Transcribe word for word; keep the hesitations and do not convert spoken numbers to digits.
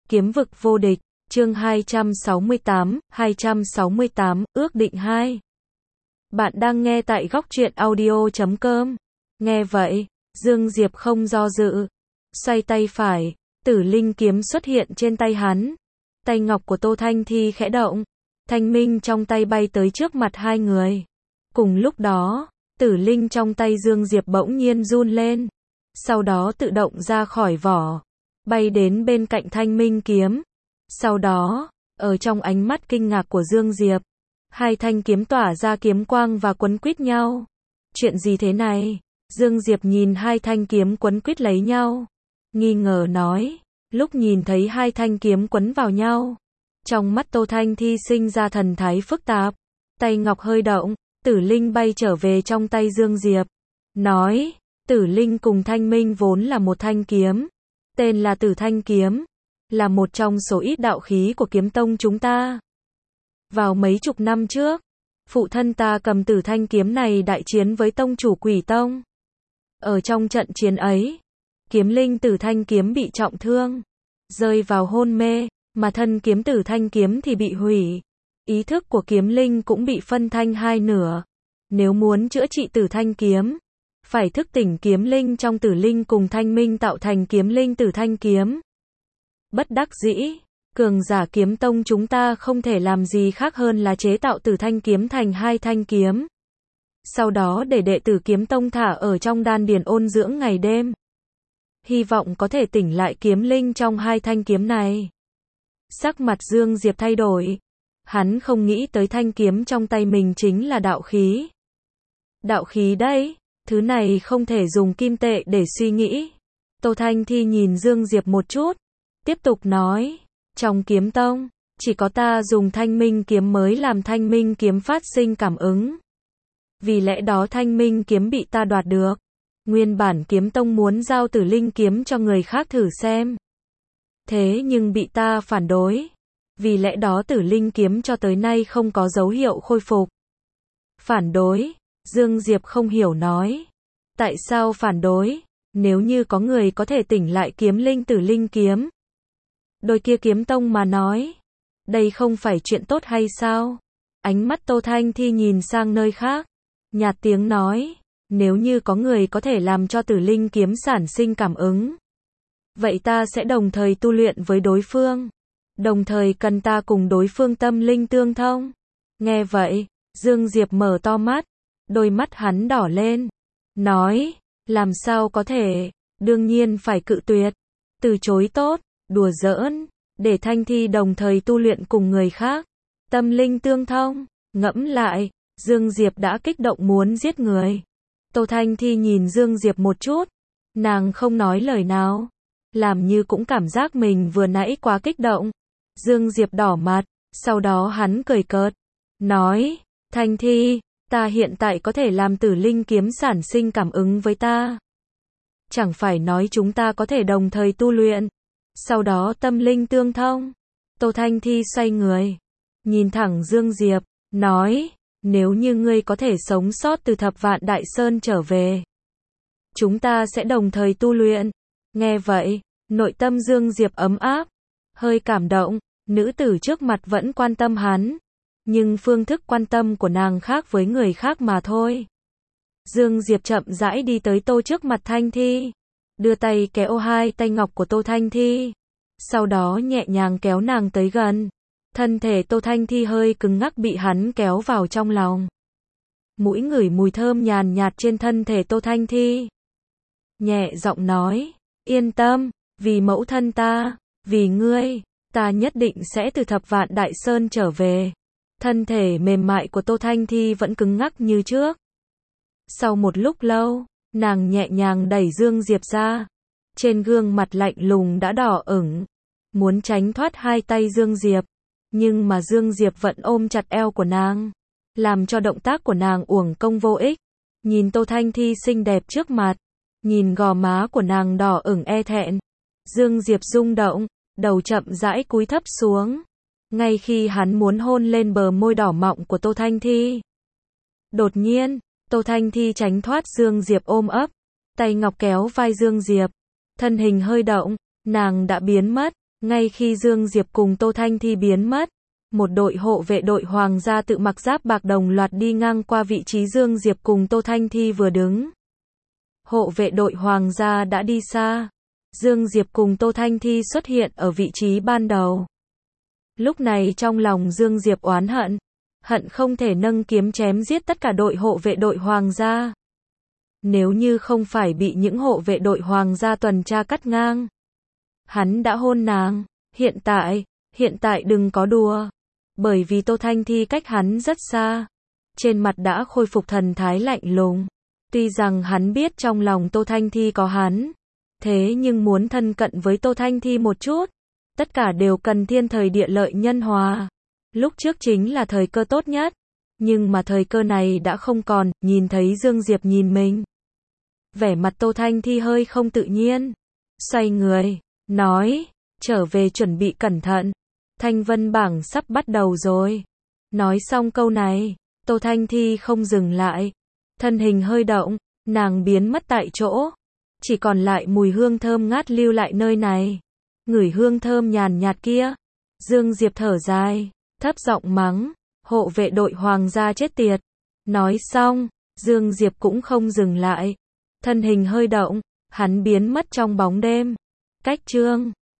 Kiếm vực vô địch, chương hai trăm sáu mươi tám, hai trăm sáu mươi tám, ước định hai. Bạn đang nghe tại góc truyện audio chấm com. Nghe vậy, Dương Diệp không do dự. Xoay tay phải, tử linh kiếm xuất hiện trên tay hắn. Tay ngọc của Tô Thanh Thi khẽ động. Thanh minh trong tay bay tới trước mặt hai người. Cùng lúc đó, tử linh trong tay Dương Diệp bỗng nhiên run lên. Sau đó tự động ra khỏi vỏ. Bay đến bên cạnh thanh minh kiếm. Sau đó, ở trong ánh mắt kinh ngạc của Dương Diệp, hai thanh kiếm tỏa ra kiếm quang và quấn quýt nhau. Chuyện gì thế này? Dương Diệp nhìn hai thanh kiếm quấn quýt lấy nhau, nghi ngờ nói, lúc nhìn thấy hai thanh kiếm quấn vào nhau, trong mắt Tô Thanh Thi sinh ra thần thái phức tạp, tay ngọc hơi động, tử linh bay trở về trong tay Dương Diệp, nói, tử linh cùng thanh minh vốn là một thanh kiếm, tên là Tử Thanh kiếm, là một trong số ít đạo khí của kiếm tông chúng ta. Vào mấy chục năm trước, phụ thân ta cầm Tử Thanh kiếm này đại chiến với tông chủ Quỷ Tông. Ở trong trận chiến ấy, kiếm linh Tử Thanh kiếm bị trọng thương, rơi vào hôn mê, mà thân kiếm Tử Thanh kiếm thì bị hủy. Ý thức của kiếm linh cũng bị phân thành hai nửa. Nếu muốn chữa trị Tử Thanh kiếm, phải thức tỉnh kiếm linh trong tử linh cùng thanh minh tạo thành kiếm linh Tử Thanh kiếm. Bất đắc dĩ, cường giả kiếm tông chúng ta không thể làm gì khác hơn là chế tạo Tử Thanh kiếm thành hai thanh kiếm. Sau đó để đệ tử kiếm tông thả ở trong đan điền ôn dưỡng ngày đêm. Hy vọng có thể tỉnh lại kiếm linh trong hai thanh kiếm này. Sắc mặt Dương Diệp thay đổi. Hắn không nghĩ tới thanh kiếm trong tay mình chính là đạo khí. Đạo khí đấy, thứ này không thể dùng kim tệ để suy nghĩ. Tô Thanh Thi nhìn Dương Diệp một chút, tiếp tục nói, trong kiếm tông, chỉ có ta dùng thanh minh kiếm mới làm thanh minh kiếm phát sinh cảm ứng. Vì lẽ đó thanh minh kiếm bị ta đoạt được. Nguyên bản kiếm tông muốn giao tử linh kiếm cho người khác thử xem. Thế nhưng bị ta phản đối. Vì lẽ đó tử linh kiếm cho tới nay không có dấu hiệu khôi phục. Phản đối? Dương Diệp không hiểu nói. Tại sao phản đối? Nếu như có người có thể tỉnh lại kiếm linh tử linh kiếm. Đôi kia kiếm tông mà nói. Đây không phải chuyện tốt hay sao? Ánh mắt Tô Thanh Thi nhìn sang nơi khác. Nhạt tiếng nói. Nếu như có người có thể làm cho tử linh kiếm sản sinh cảm ứng. Vậy ta sẽ đồng thời tu luyện với đối phương. Đồng thời cần ta cùng đối phương tâm linh tương thông. Nghe vậy, Dương Diệp mở to mắt. Đôi mắt hắn đỏ lên. Nói, làm sao có thể, đương nhiên phải cự tuyệt. Từ chối tốt, đùa giỡn, để Thanh Thi đồng thời tu luyện cùng người khác. Tâm linh tương thông, ngẫm lại, Dương Diệp đã kích động muốn giết người. Tô Thanh Thi nhìn Dương Diệp một chút, nàng không nói lời nào, làm như cũng cảm giác mình vừa nãy quá kích động. Dương Diệp đỏ mặt, sau đó hắn cười cợt, nói, Thanh Thi, ta hiện tại có thể làm tử linh kiếm sản sinh cảm ứng với ta. Chẳng phải nói chúng ta có thể đồng thời tu luyện, sau đó tâm linh tương thông. Tô Thanh Thi xoay người, nhìn thẳng Dương Diệp, nói, nếu như ngươi có thể sống sót từ Thập Vạn Đại Sơn trở về, chúng ta sẽ đồng thời tu luyện. Nghe vậy, nội tâm Dương Diệp ấm áp, hơi cảm động, nữ tử trước mặt vẫn quan tâm hắn, nhưng phương thức quan tâm của nàng khác với người khác mà thôi. Dương Diệp chậm rãi đi tới Tô trước mặt Thanh Thi, đưa tay kéo hai tay ngọc của Tô Thanh Thi, sau đó nhẹ nhàng kéo nàng tới gần. Thân thể Tô Thanh Thi hơi cứng ngắc bị hắn kéo vào trong lòng. Mũi ngửi mùi thơm nhàn nhạt trên thân thể Tô Thanh Thi. Nhẹ giọng nói, yên tâm, vì mẫu thân ta, vì ngươi, ta nhất định sẽ từ Thập Vạn Đại Sơn trở về. Thân thể mềm mại của Tô Thanh Thi vẫn cứng ngắc như trước. Sau một lúc lâu, nàng nhẹ nhàng đẩy Dương Diệp ra. Trên gương mặt lạnh lùng đã đỏ ửng, muốn tránh thoát hai tay Dương Diệp. Nhưng mà Dương Diệp vẫn ôm chặt eo của nàng, làm cho động tác của nàng uổng công vô ích. Nhìn Tô Thanh Thi xinh đẹp trước mặt, nhìn gò má của nàng đỏ ửng e thẹn, Dương Diệp rung động, đầu chậm rãi cúi thấp xuống. Ngay khi hắn muốn hôn lên bờ môi đỏ mọng của Tô Thanh Thi, đột nhiên, Tô Thanh Thi tránh thoát Dương Diệp ôm ấp, tay ngọc kéo vai Dương Diệp, thân hình hơi động, nàng đã biến mất. Ngay khi Dương Diệp cùng Tô Thanh Thi biến mất, một đội hộ vệ đội hoàng gia tự mặc giáp bạc đồng loạt đi ngang qua vị trí Dương Diệp cùng Tô Thanh Thi vừa đứng. Hộ vệ đội hoàng gia đã đi xa. Dương Diệp cùng Tô Thanh Thi xuất hiện ở vị trí ban đầu. Lúc này trong lòng Dương Diệp oán hận, hận không thể nâng kiếm chém giết tất cả đội hộ vệ đội hoàng gia. Nếu như không phải bị những hộ vệ đội hoàng gia tuần tra cắt ngang, hắn đã hôn nàng. Hiện tại, hiện tại đừng có đùa. Bởi vì Tô Thanh Thi cách hắn rất xa, trên mặt đã khôi phục thần thái lạnh lùng. Tuy rằng hắn biết trong lòng Tô Thanh Thi có hắn, thế nhưng muốn thân cận với Tô Thanh Thi một chút, tất cả đều cần thiên thời địa lợi nhân hòa. Lúc trước chính là thời cơ tốt nhất, nhưng mà thời cơ này đã không còn. Nhìn thấy Dương Diệp nhìn mình, vẻ mặt Tô Thanh Thi hơi không tự nhiên, xoay người, nói, trở về chuẩn bị cẩn thận, Thanh Vân bảng sắp bắt đầu rồi. Nói xong câu này, Tô Thanh Thi không dừng lại, thân hình hơi động, nàng biến mất tại chỗ, chỉ còn lại mùi hương thơm ngát lưu lại nơi này. Ngửi hương thơm nhàn nhạt kia, Dương Diệp thở dài, thấp giọng mắng, hộ vệ đội hoàng gia chết tiệt. Nói xong, Dương Diệp cũng không dừng lại, thân hình hơi động, hắn biến mất trong bóng đêm. Cách chương